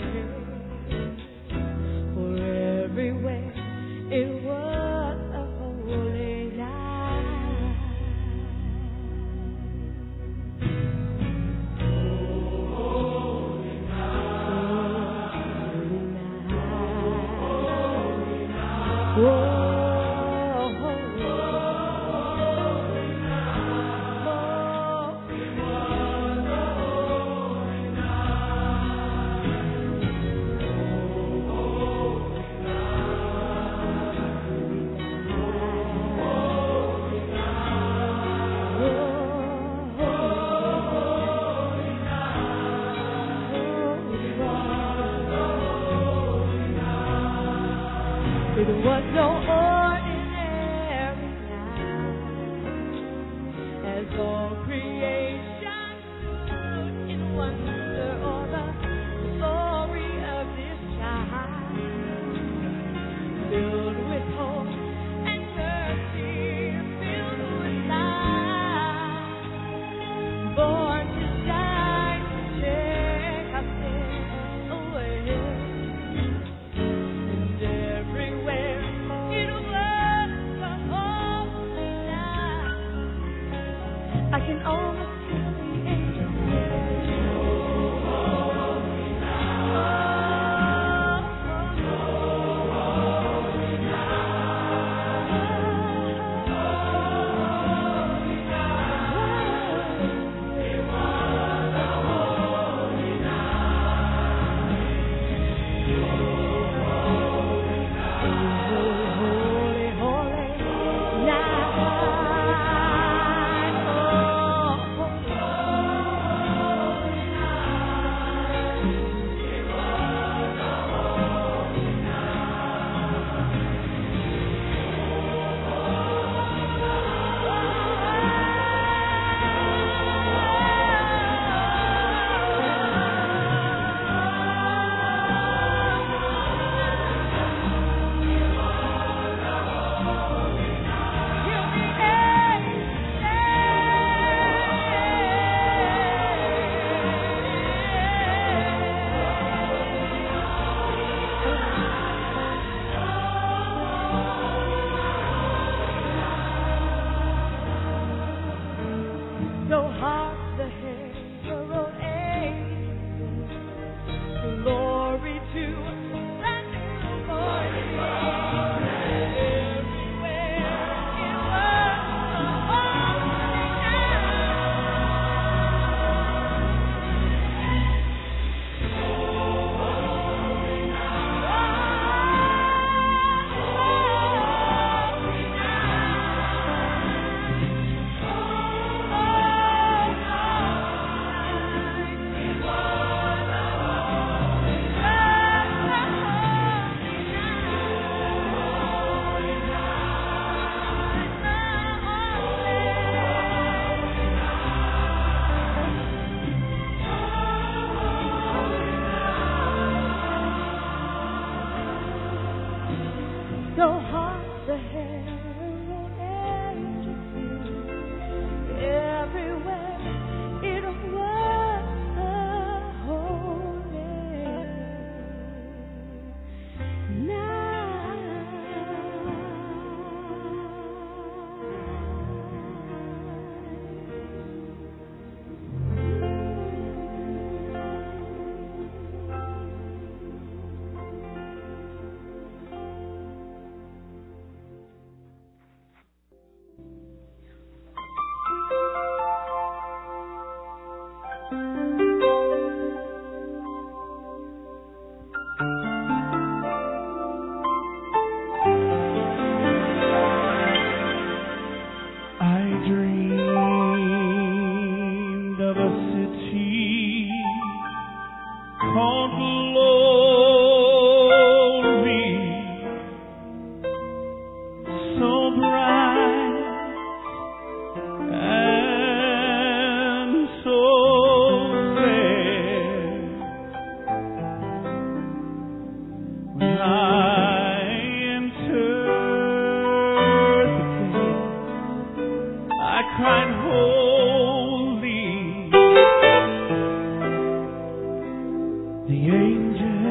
The angels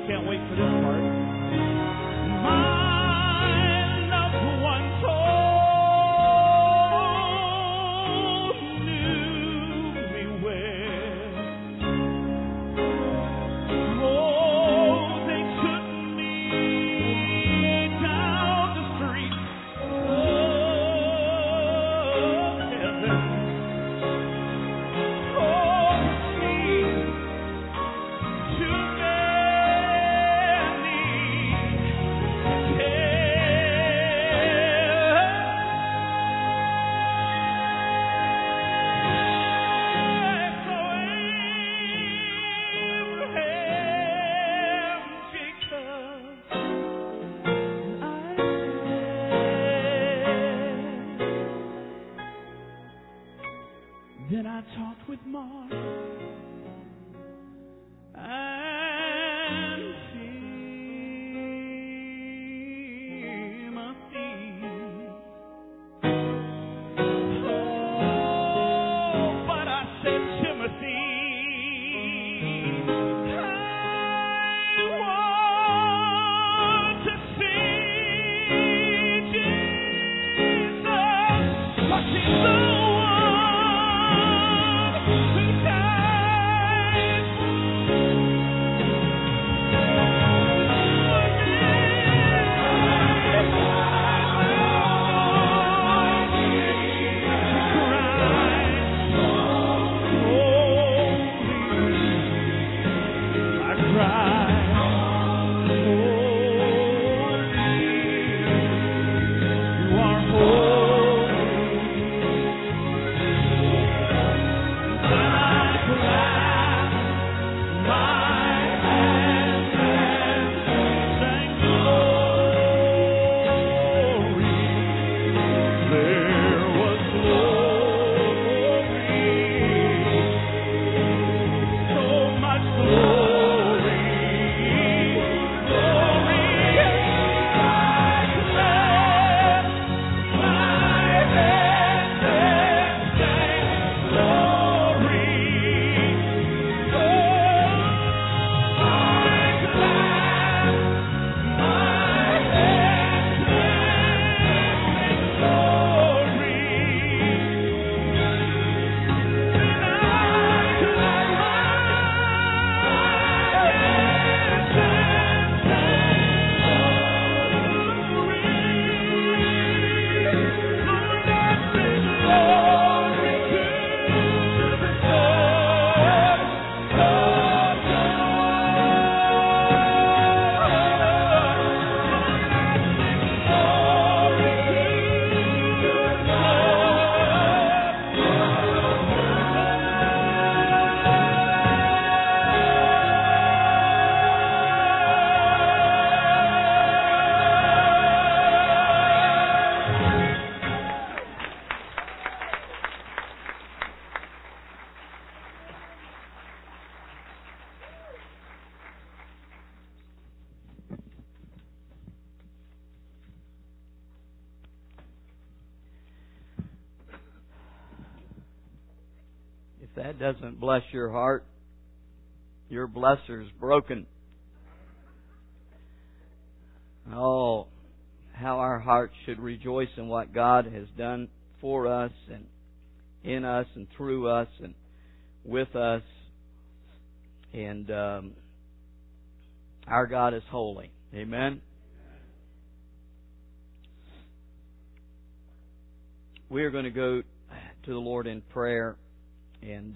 can't wait for this part. My loved one knew me well. Oh, they took me down the street of heaven. Oh, see, too many Then I talked with Mark and Timothy. Oh, but I said, Timothy, I want to see Jesus, but he's the If that doesn't bless your heart, your blesser's broken. Oh, how our hearts should rejoice in what God has done for us and in us and through us and with us. And our God is holy. Amen. We are going to go to the Lord in prayer and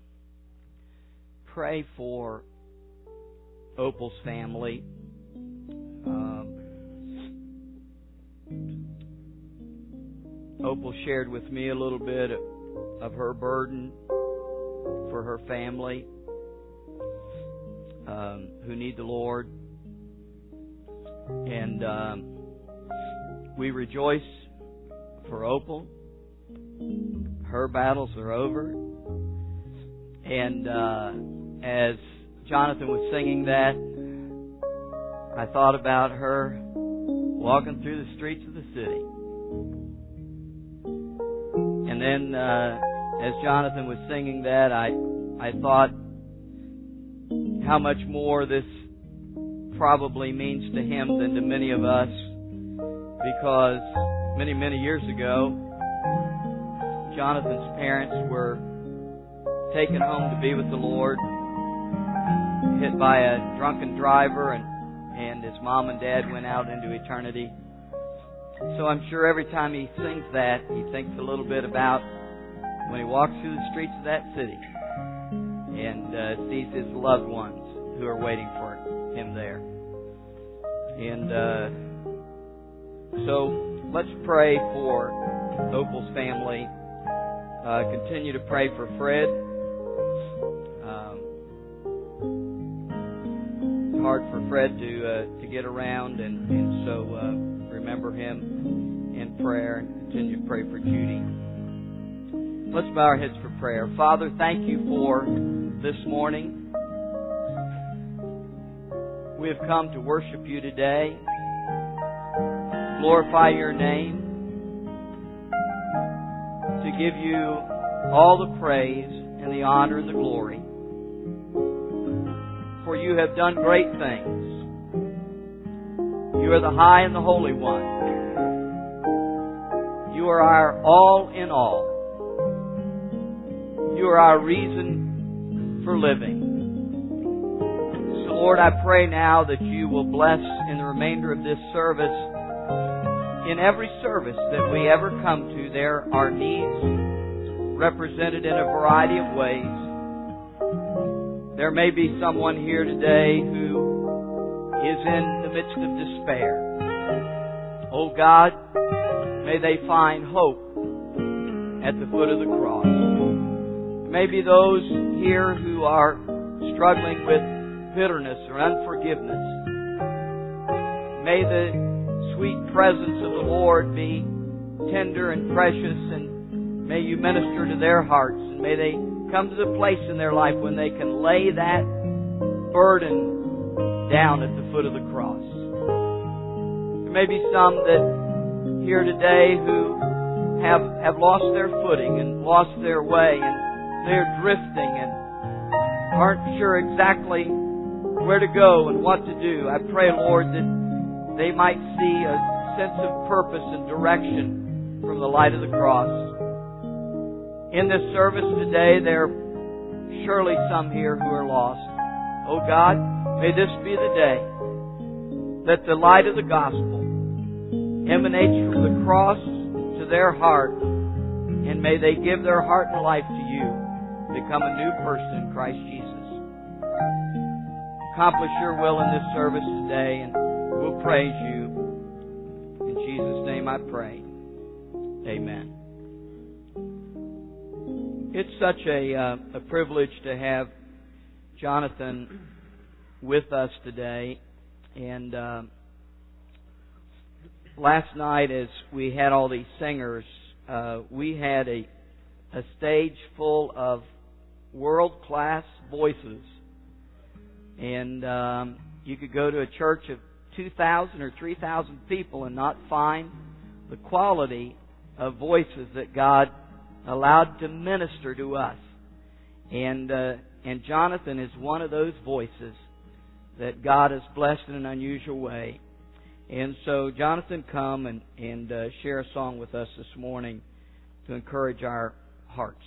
pray for Opal's family. Opal shared with me a little bit of her burden for her family who need the Lord. And we rejoice for Opal. Her battles are over. And as Jonathan was singing that, I thought about her walking through the streets of the city. And then as Jonathan was singing that, I thought how much more this probably means to him than to many of us, because many, many years ago, Jonathan's parents were taken home to be with the Lord, hit by a drunken driver, and his mom and dad went out into eternity. So I'm sure every time he sings that, he thinks a little bit about when he walks through the streets of that city and sees his loved ones who are waiting for him there. And so let's pray for Opal's family. Continue to pray for Fred. It's hard for Fred to get around, and so remember him in prayer, and continue to pray for Judy. Let's bow our heads for prayer. Father, thank you for this morning. We have come to worship you today, glorify your name, to give you all the praise and the honor and the glory. For you have done great things. You are the high and the holy one. You are our all in all. You are our reason for living. So Lord, I pray now that you will bless in the remainder of this service. In every service that we ever come to, there are needs represented in a variety of ways. There may be someone here today who is in the midst of despair. Oh God, may they find hope at the foot of the cross. Maybe those here who are struggling with bitterness or unforgiveness. May the sweet presence of the Lord be tender and precious, and may you minister to their hearts, and may they come to the place in their life when they can lay that burden down at the foot of the cross. There may be some that here today who have lost their footing and lost their way, and they're drifting and aren't sure exactly where to go and what to do. I pray, Lord, that they might see a sense of purpose and direction from the light of the cross. In this service today, there are surely some here who are lost. Oh God, may this be the day that the light of the gospel emanates from the cross to their heart, and may they give their heart and life to you, become a new person in Christ Jesus. Accomplish your will in this service today, and we'll praise you. In Jesus' name I pray. Amen. It's such a privilege to have Jonathan with us today. And last night, as we had all these singers, we had a stage full of world-class voices. And you could go to a church of 2,000 or 3,000 people and not find the quality of voices that God allowed to minister to us. And Jonathan is one of those voices that God has blessed in an unusual way. And so, Jonathan, come and share a song with us this morning to encourage our hearts.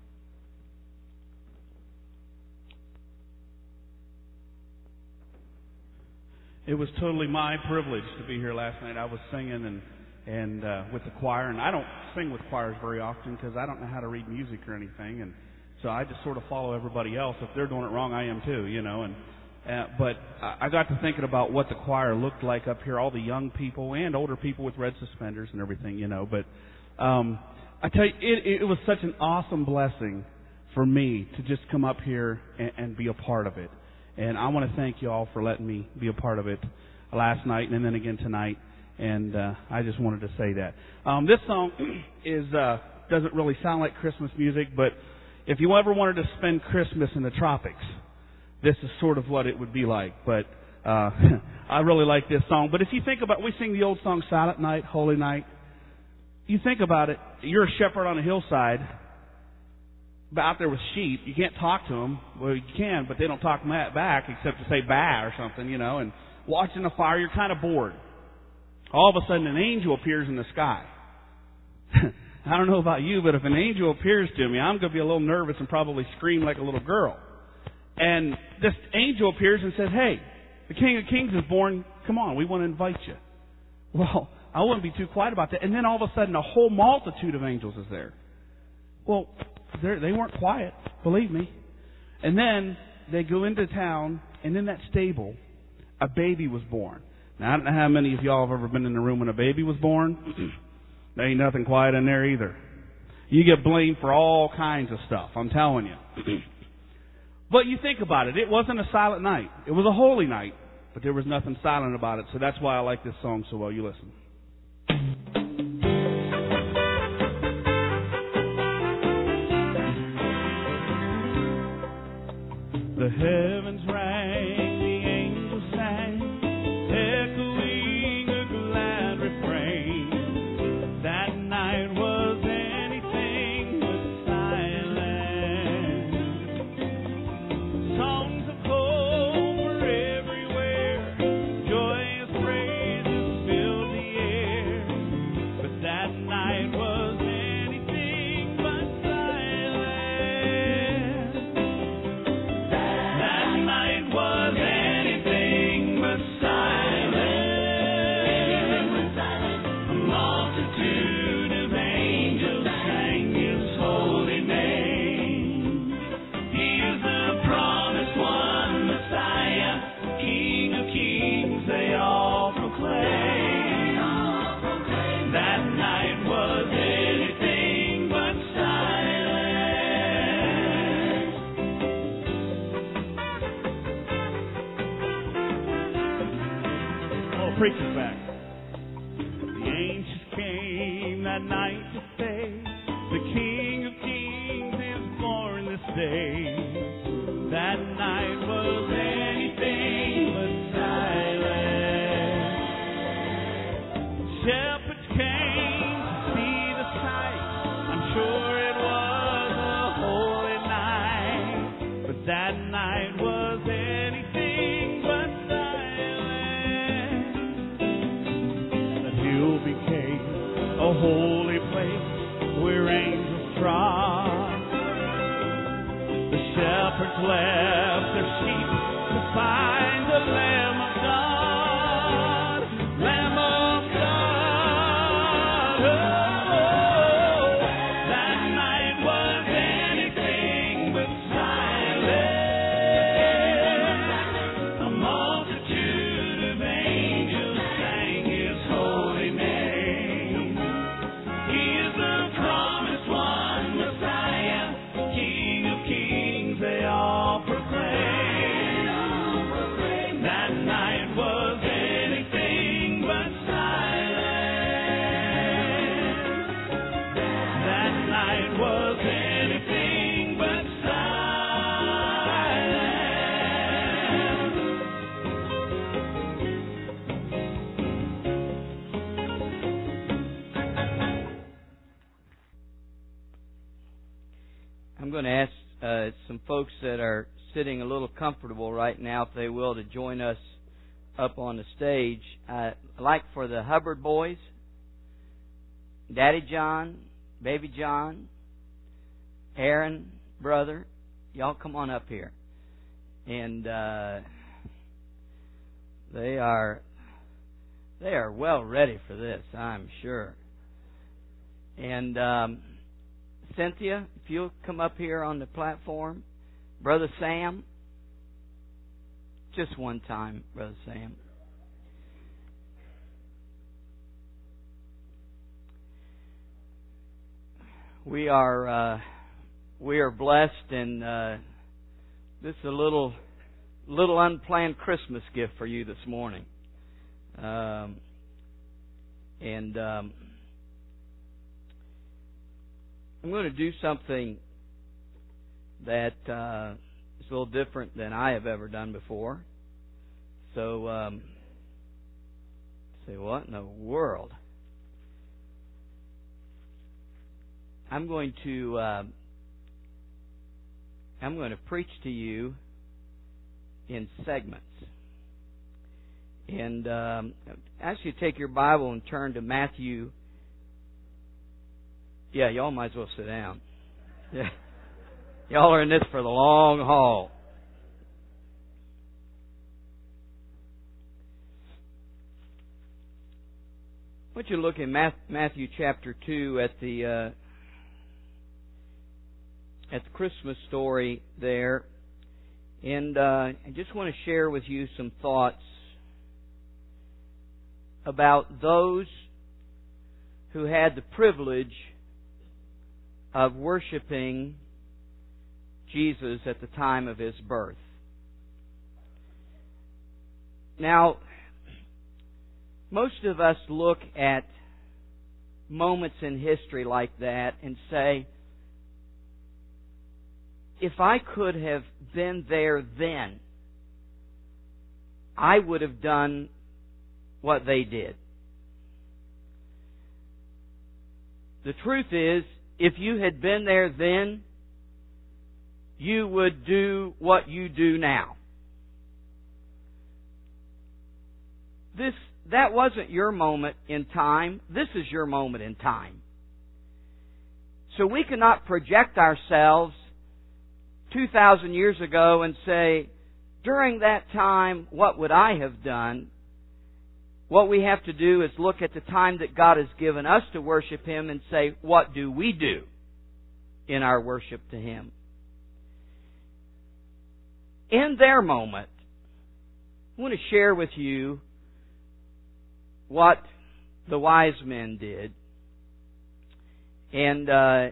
It was totally my privilege to be here last night. I was singing and with the choir, and I don't sing with choirs very often because I don't know how to read music or anything, and so I just sort of follow everybody else. If they're doing it wrong, I am too, you know. But I got to thinking about what the choir looked like up here, all the young people and older people with red suspenders and everything, you know. But I tell you, it was such an awesome blessing for me to just come up here and be a part of it. And I want to thank you all for letting me be a part of it last night and then again tonight. And I just wanted to say that. This song doesn't really sound like Christmas music, but if you ever wanted to spend Christmas in the tropics, this is sort of what it would be like. But I really like this song. But if you think about, we sing the old song, Silent Night, Holy Night. You think about it, you're a shepherd on a hillside, out there with sheep. You can't talk to them. Well, you can, but they don't talk back except to say "bah" or something, you know. watching the fire, you're kind of bored. All of a sudden an angel appears in the sky. I don't know about you, but if an angel appears to me, I'm going to be a little nervous and probably scream like a little girl. And this angel appears and says, hey, the King of Kings is born. Come on, we want to invite you. Well, I wouldn't be too quiet about that. And then all of a sudden a whole multitude of angels is there. Well, they weren't quiet, believe me. And then they go into town, and in that stable, a baby was born. Now, I don't know how many of y'all have ever been in the room when a baby was born. There ain't nothing quiet in there either. You get blamed for all kinds of stuff, I'm telling you. But you think about it. It wasn't a silent night. It was a holy night, but there was nothing silent about it. So that's why I like this song so well. You listen. The heavens rang, the angels sang, echoing a glad refrain. That night was anything but silent. Songs of hope were everywhere, joyous praises filled the air. But that night was anything but silent. That night was anything but silent. A multitude of angels sang His holy name. He is the promised one, Messiah, King of kings, they all proclaim. That night was anything but silent. Oh, preacher's back. The angels came that night to say, the King of Kings is born this day. That night was anything but silent. Shepherds came to see the sight. I'm sure it was a holy night. But that night was anything but silent. The hill became a holy place where angels trod. The shepherds left their sheep to find the Lamb of God. Lamb of God. Oh, that night was anything but silent. A multitude of angels sang His holy name. He is the promised one, Messiah, King of kings, they all proclaim. That night was anything but silent. That night was anything but I'm going to ask some folks that are sitting a little comfortable right now, if they will, to join us up on the stage. I'd like for the Hubbard boys, Daddy John, Baby John, Aaron, brother, y'all come on up here. And they are well ready for this, I'm sure. And Cynthia, if you'll come up here on the platform. Brother Sam. Just one time, Brother Sam. We are blessed, and this is a little unplanned Christmas gift for you this morning. I'm going to do something that is a little different than I have ever done before. So, say, what in the world? I'm going to preach to you in segments. And actually take your Bible and turn to Matthew. Yeah, y'all might as well sit down. Yeah. Y'all are in this for the long haul. I want you to look in Matthew chapter 2 at the Christmas story there. And I just want to share with you some thoughts about those who had the privilege of worshiping Jesus at the time of His birth. Now, most of us look at moments in history like that and say, if I could have been there then, I would have done what they did. The truth is, if you had been there then, you would do what you do now. That wasn't your moment in time. This is your moment in time. So we cannot project ourselves 2,000 years ago and say, during that time, what would I have done? What we have to do is look at the time that God has given us to worship Him and say, what do we do in our worship to Him? In their moment, I want to share with you what the wise men did. And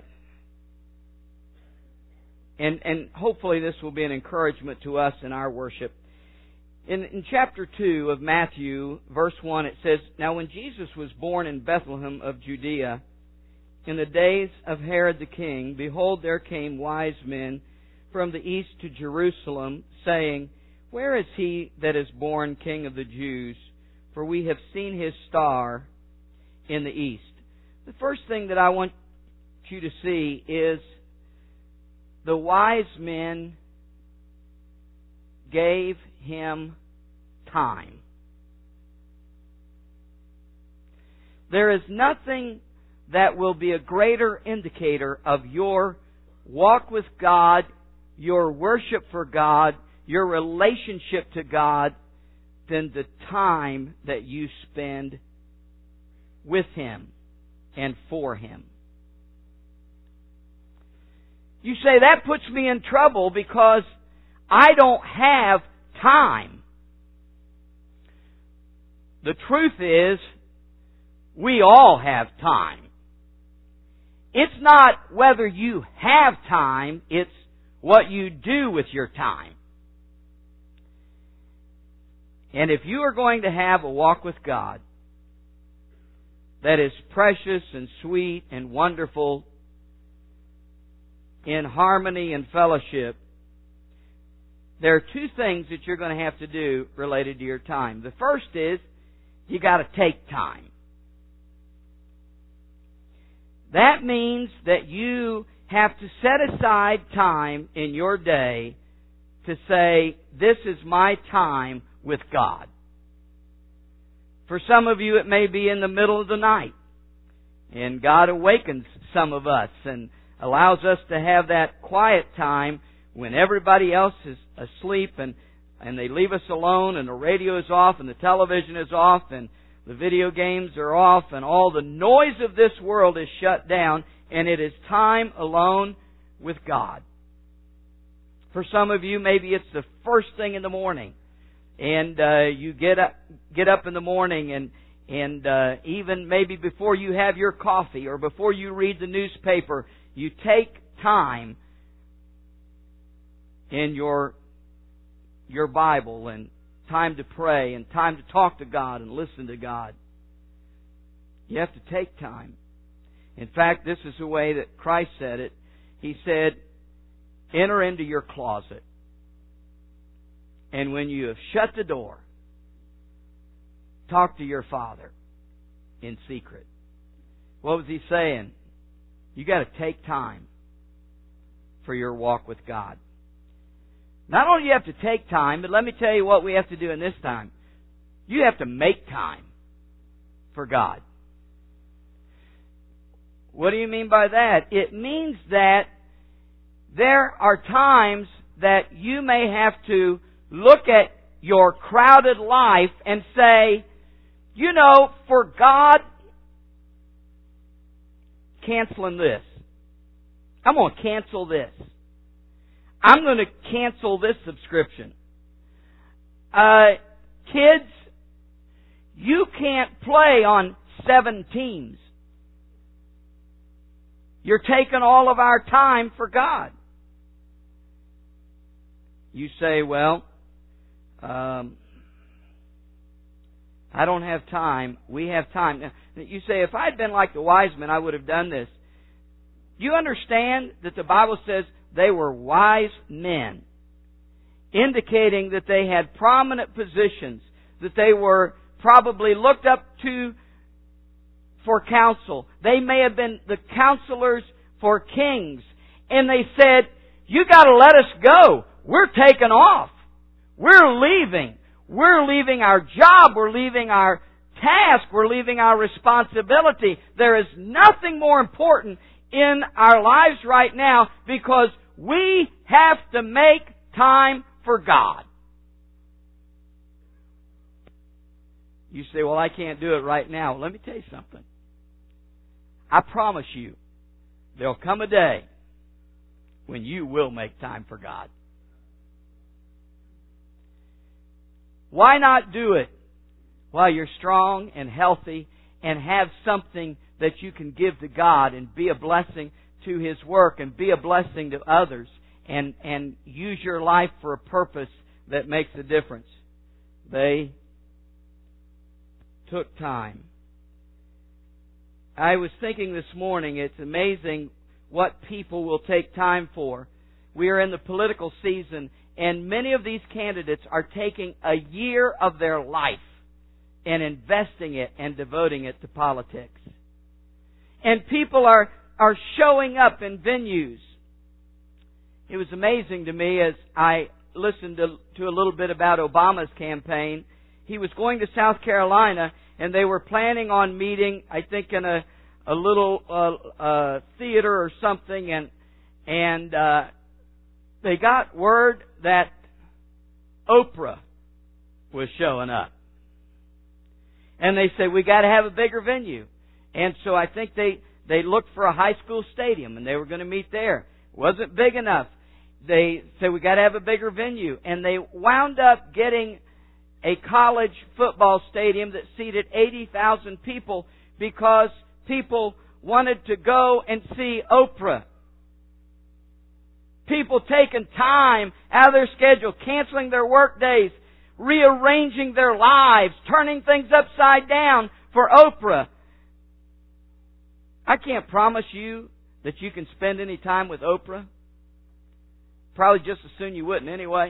hopefully this will be an encouragement to us in our worship. In chapter 2 of Matthew, verse 1, it says, Now when Jesus was born in Bethlehem of Judea, in the days of Herod the king, behold, there came wise men from the east to Jerusalem, saying, Where is he that is born King of the Jews? For we have seen his star in the east. The first thing that I want you to see is the wise men gave Him time. There is nothing that will be a greater indicator of your walk with God, your worship for God, your relationship to God, than the time that you spend with Him and for Him. You say, that puts me in trouble because I don't have time. The truth is, we all have time. It's not whether you have time, it's what you do with your time. And if you are going to have a walk with God that is precious and sweet and wonderful, in harmony and fellowship, there are two things that you're going to have to do related to your time. The first is, you got to take time. That means that you have to set aside time in your day to say, this is my time with God. For some of you, it may be in the middle of the night. And God awakens some of us and allows us to have that quiet time when everybody else is asleep and they leave us alone and the radio is off and the television is off and the video games are off and all the noise of this world is shut down, and it is time alone with God. For some of you, maybe it's the first thing in the morning, and you get up in the morning and even maybe before you have your coffee or before you read the newspaper, you take time in your Bible and time to pray and time to talk to God and listen to God. You have to take time. In fact, this is the way that Christ said it. He said, enter into your closet, and when you have shut the door, talk to your Father in secret. What was He saying? You got to take time for your walk with God. Not only do you have to take time, but let me tell you what we have to do in this time. You have to make time for God. What do you mean by that? It means that there are times that you may have to look at your crowded life and say, you know, for God, canceling this. I'm going to cancel this. I'm going to cancel this subscription. Kids, you can't play on 7 teams. You're taking all of our time for God. You say, well, I don't have time. We have time. Now, you say, if I'd been like the wise men, I would have done this. You understand that the Bible says they were wise men, indicating that they had prominent positions, that they were probably looked up to for counsel. They may have been the counselors for kings. And they said, you got to let us go. We're taking off. We're leaving. We're leaving our job. We're leaving our task. We're leaving our responsibility. There is nothing more important in our lives right now because we have to make time for God. You say, well, I can't do it right now. Let me tell you something. I promise you, there'll come a day when you will make time for God. Why not do it while you're strong and healthy and have something that you can give to God and be a blessing to His work and be a blessing to others and use your life for a purpose that makes a difference? They took time. I was thinking this morning, it's amazing what people will take time for. We are in the political season, and many of these candidates are taking a year of their life and investing it and devoting it to politics. And people are showing up in venues. It was amazing to me as I listened to a little bit about Obama's campaign. He was going to South Carolina, and they were planning on meeting, I think, in a little theater or something, and they got word that Oprah was showing up. And they said, we got to have a bigger venue. And so I think they looked for a high school stadium, and they were going to meet there. It wasn't big enough. They said, we got to have a bigger venue. And they wound up getting a college football stadium that seated 80,000 people because people wanted to go and see Oprah. People taking time out of their schedule, canceling their work days, rearranging their lives, turning things upside down for Oprah. I can't promise you that you can spend any time with Oprah. Probably just as soon you wouldn't anyway.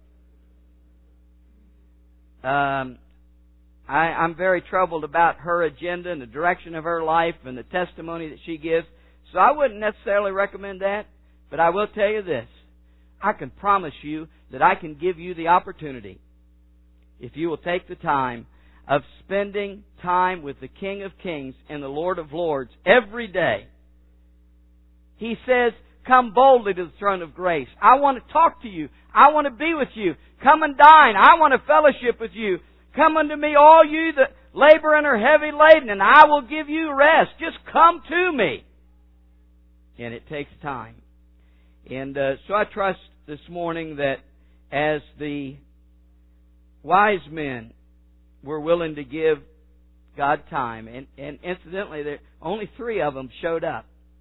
I'm very troubled about her agenda and the direction of her life and the testimony that she gives. So I wouldn't necessarily recommend that. But I will tell you this. I can promise you that I can give you the opportunity, if you will take the time, of spending time with the King of Kings and the Lord of Lords every day. He says, come boldly to the throne of grace. I want to talk to you. I want to be with you. Come and dine. I want to fellowship with you. Come unto me, all you that labor and are heavy laden, and I will give you rest. Just come to me. And it takes time. And so I trust this morning that as the wise men were willing to give God time, and incidentally, only 3 of them showed up.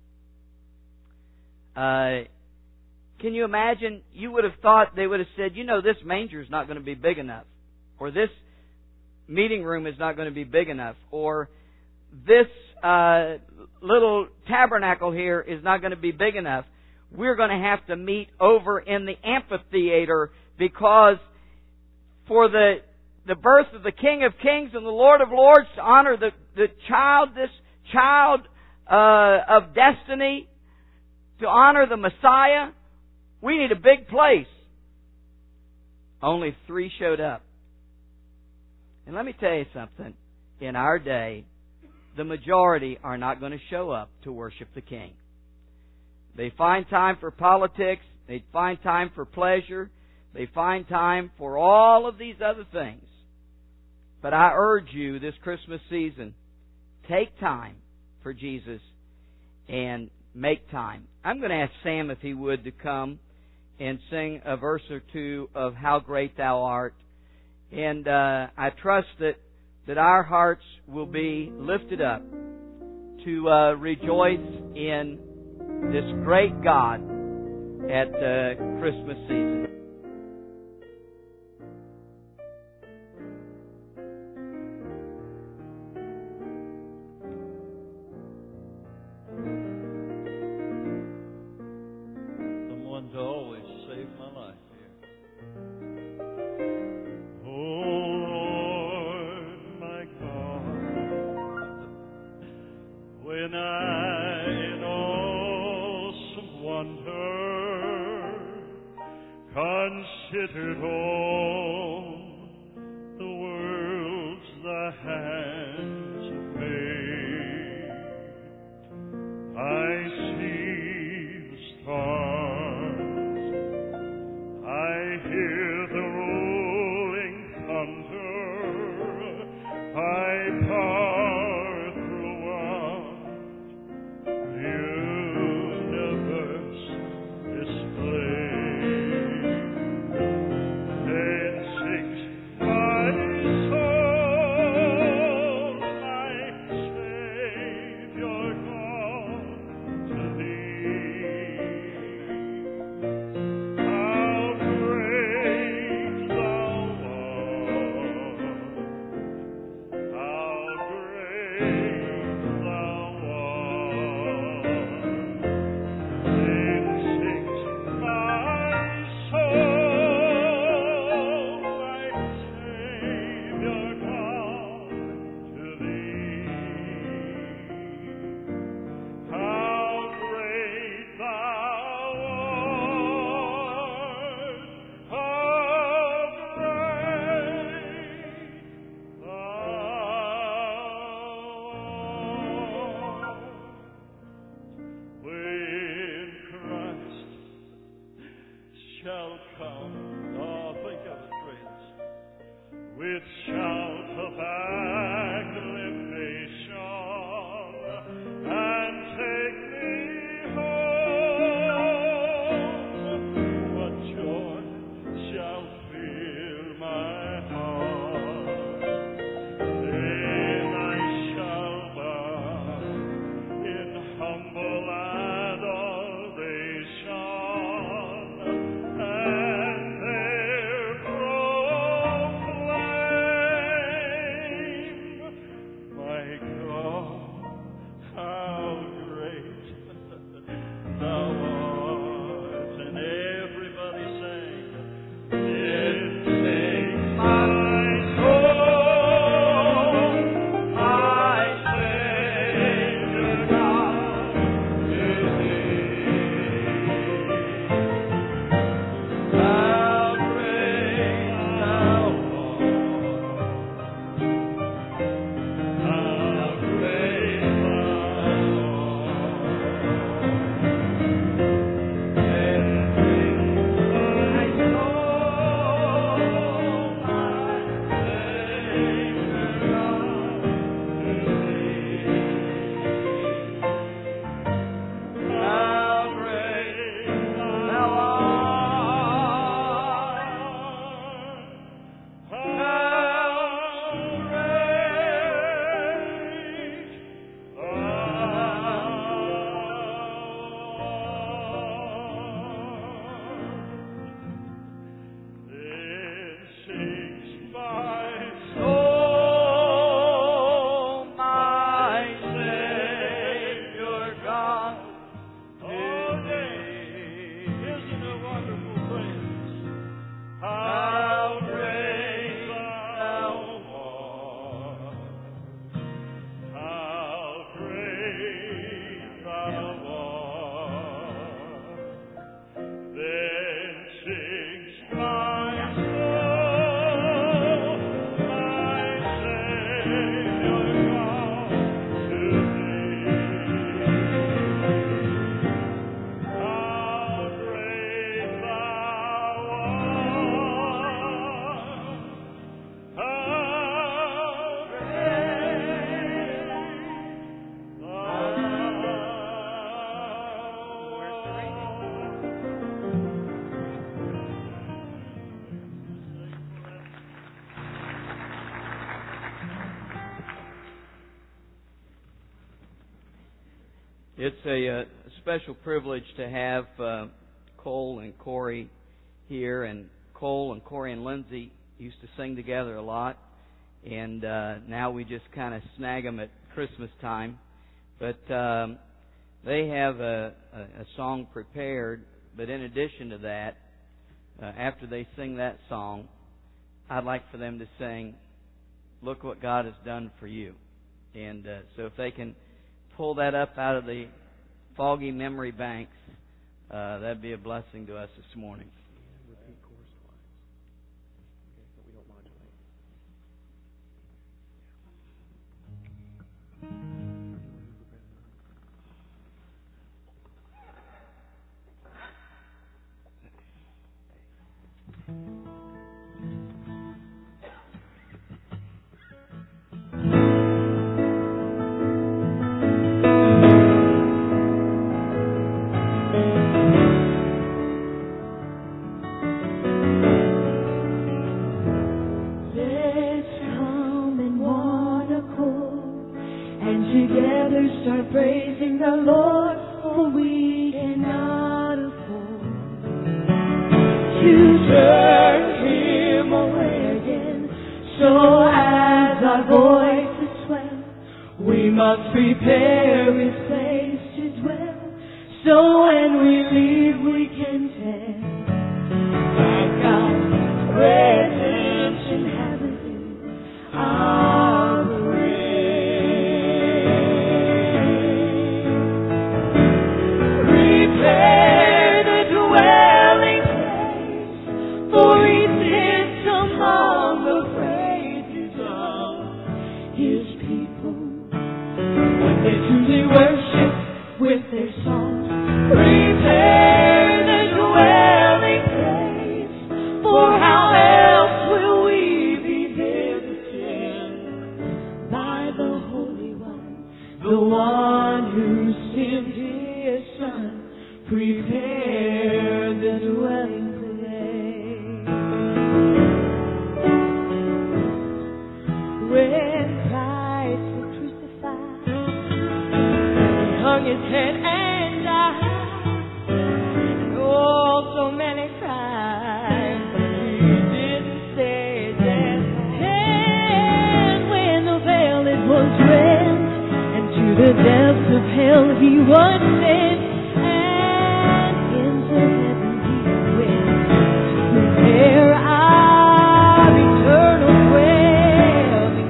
Can you imagine? You would have thought they would have said, this manger is not going to be big enough, or this meeting room is not going to be big enough, or this little tabernacle here is not going to be big enough. We're going to have to meet over in the amphitheater because for the birth of the King of Kings and the Lord of Lords, to honor this child of destiny, to honor the Messiah, we need a big place. Only 3 showed up. And let me tell you something. In our day, the majority are not going to show up to worship the King. They find time for politics. They find time for pleasure. They find time for all of these other things. But I urge you this Christmas season, take time for Jesus and make time. I'm going to ask Sam if he would to come and sing a verse or two of How Great Thou Art. And I trust that our hearts will be lifted up to rejoice in this great God at the Christmas season. Someone to always save my life here. When I in awesome wonder considered all the worlds thy hands have made, I see the stars, I hear the rolling thunder, I part throughout the universe displayed. It's a special privilege to have Cole and Corey here. And Cole and Corey and Lindsay used to sing together a lot. And now we just kind of snag them at Christmas time. But they have a song prepared. But in addition to that, after they sing that song, I'd like for them to sing, "Look What God Has Done for You." And so if they can pull that up out of the foggy memory banks, that'd be a blessing to us this morning. Repeat chorus twice. Okay, but we don't modulate. Praising the Lord, for we cannot afford to turn Him away again. So as our voices swell, we must prepare His place to dwell. So when we leave, we can tell that God's presence inhabiting our praise. Prepare the dwelling place, for He sits among the praises of His people. When they truly worship with their songs, prepare the dwelling place, for how else will we be visited by the Holy One, the one who sent His Son? Prepare the dwelling place. When Christ was crucified, He hung His head and died. And oh, so many cried, but He didn't say that. And when the veil it was rent, and to the depths of hell He was sent, prepare our eternal dwelling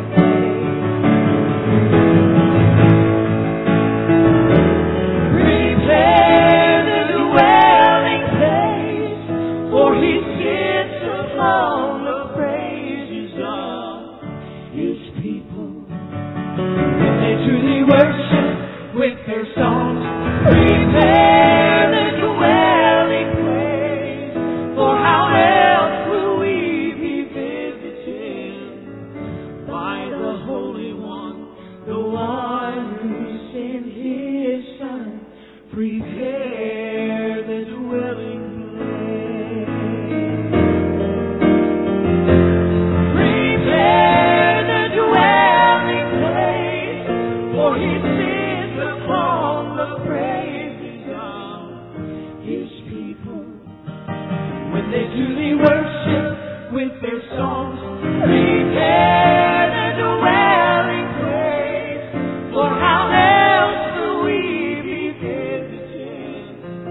place. Prepare the dwelling place, for He sits among the praises of His people. When they truly worship with their songs, prepare the dwelling place, for how else will we be visited by the Holy One, the one who sent His Son? Prepare the dwelling place. Prepare the dwelling place, for He sits upon the praises of His people. When they truly worship with their songs, prepare the dwelling place, for how else will we be visited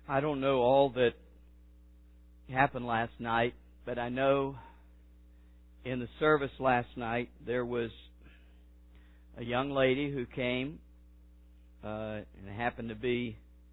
I don't know all that happened last night, but I know in the service last night there was a young lady who came, and it happened to be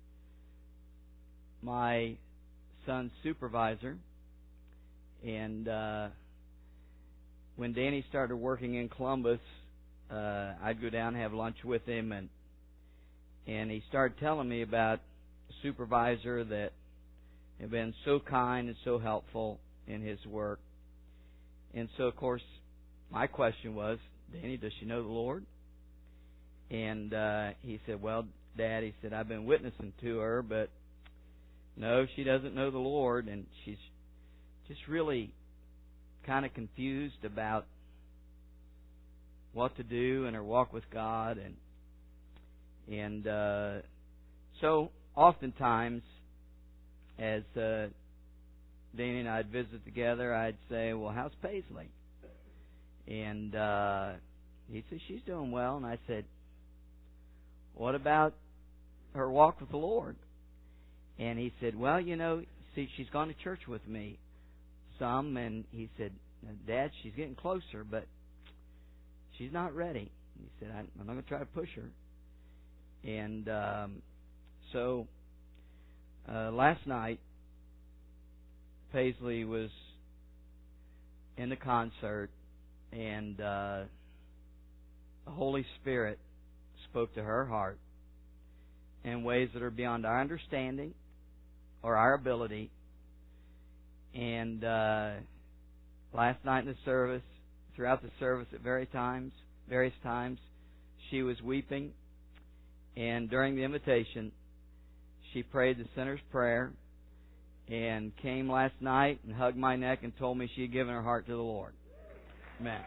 my son's supervisor. And when Danny started working in Columbus, I'd go down and have lunch with him, and he started telling me about a supervisor that had been so kind and so helpful in his work. And so, of course, my question was, Danny, does she know the Lord? And he said, well, Dad, he said, I've been witnessing to her, but no, she doesn't know the Lord, and she's just really kind of confused about what to do in her walk with God. And so oftentimes, as Danny and I'd visit together, I'd say, well, how's Paisley? And he'd say, she's doing well. And I said, what about her walk with the Lord? And he said, well, see, she's gone to church with me some. And he said, Dad, she's getting closer, but she's not ready. He said, I'm not going to try to push her. And so last night, Paisley was in the concert, and the Holy Spirit spoke to her heart in ways that are beyond our understanding or our ability. And last night in the service, throughout the service at various times, she was weeping. And during the invitation, she prayed the sinner's prayer and came last night and hugged my neck and told me she had given her heart to the Lord. Amen.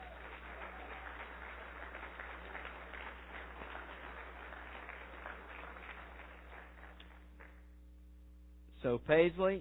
So, Paisley,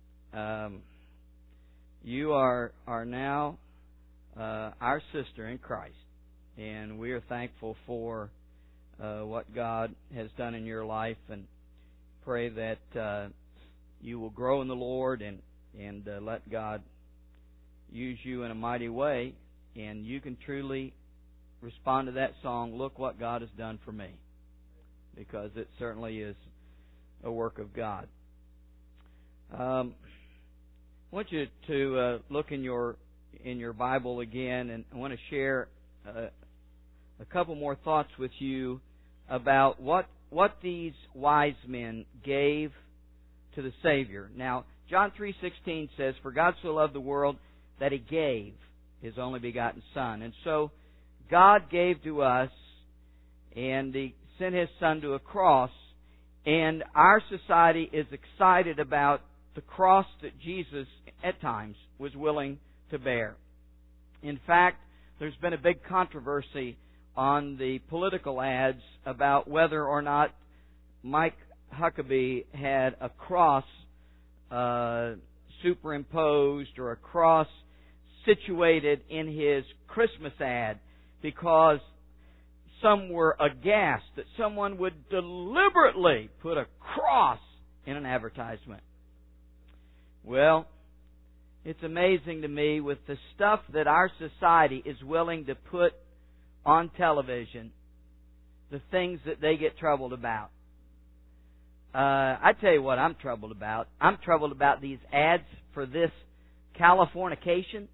you are now our sister in Christ, and we are thankful for what God has done in your life, and pray that you will grow in the Lord and let God use you in a mighty way, and you can truly respond to that song, Look What God Has Done for Me, because it certainly is a work of God. I want you to look in your Bible again, and I want to share a couple more thoughts with you about what these wise men gave to the Savior. Now, John 3:16 says, "For God so loved the world that He gave His only begotten Son." And so God gave to us, and He sent His Son to a cross, and our society is excited about the cross that Jesus, at times, was willing to bear. In fact, there's been a big controversy on the political ads about whether or not Mike Huckabee had a cross superimposed or a cross situated in his Christmas ad, because some were aghast that someone would deliberately put a cross in an advertisement. Well, it's amazing to me with the stuff that our society is willing to put on television, the things that they get troubled about. I tell you what I'm troubled about. I'm troubled about these ads for this Californication.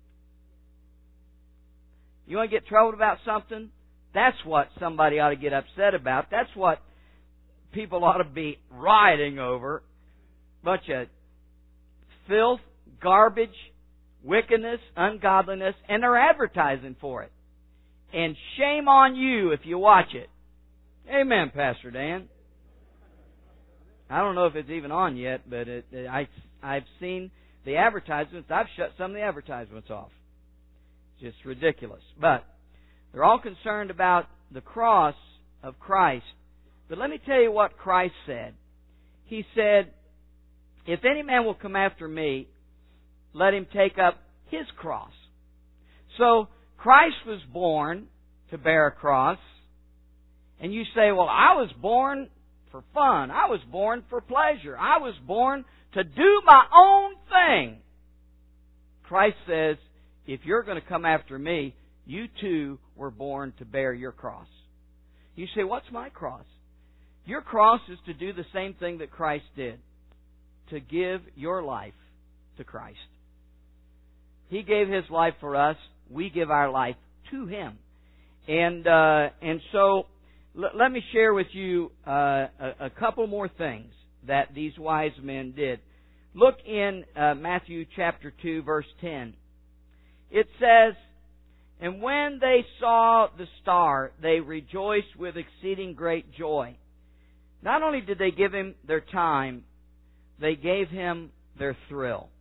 You want to get troubled about something? That's what somebody ought to get upset about. That's what people ought to be rioting over. Bunch of filth, garbage, wickedness, ungodliness, and they're advertising for it. And shame on you if you watch it. Amen, Pastor Dan. I don't know if it's even on yet, but I've seen the advertisements. I've shut some of the advertisements off. Just ridiculous. But they're all concerned about the cross of Christ. But let me tell you what Christ said. He said, if any man will come after me, let him take up his cross. So Christ was born to bear a cross. And you say, well, I was born for fun. I was born for pleasure. I was born to do my own thing. Christ says, if you're going to come after me, you too were born to bear your cross. You say, what's my cross? Your cross is to do the same thing that Christ did, to give your life to Christ. He gave His life for us. We give our life to Him. And so let me share with you a couple more things that these wise men did. Look in Matthew chapter 2, verse 10. It says, "And when they saw the star, they rejoiced with exceeding great joy." Not only did they give Him their time, they gave Him their thrill.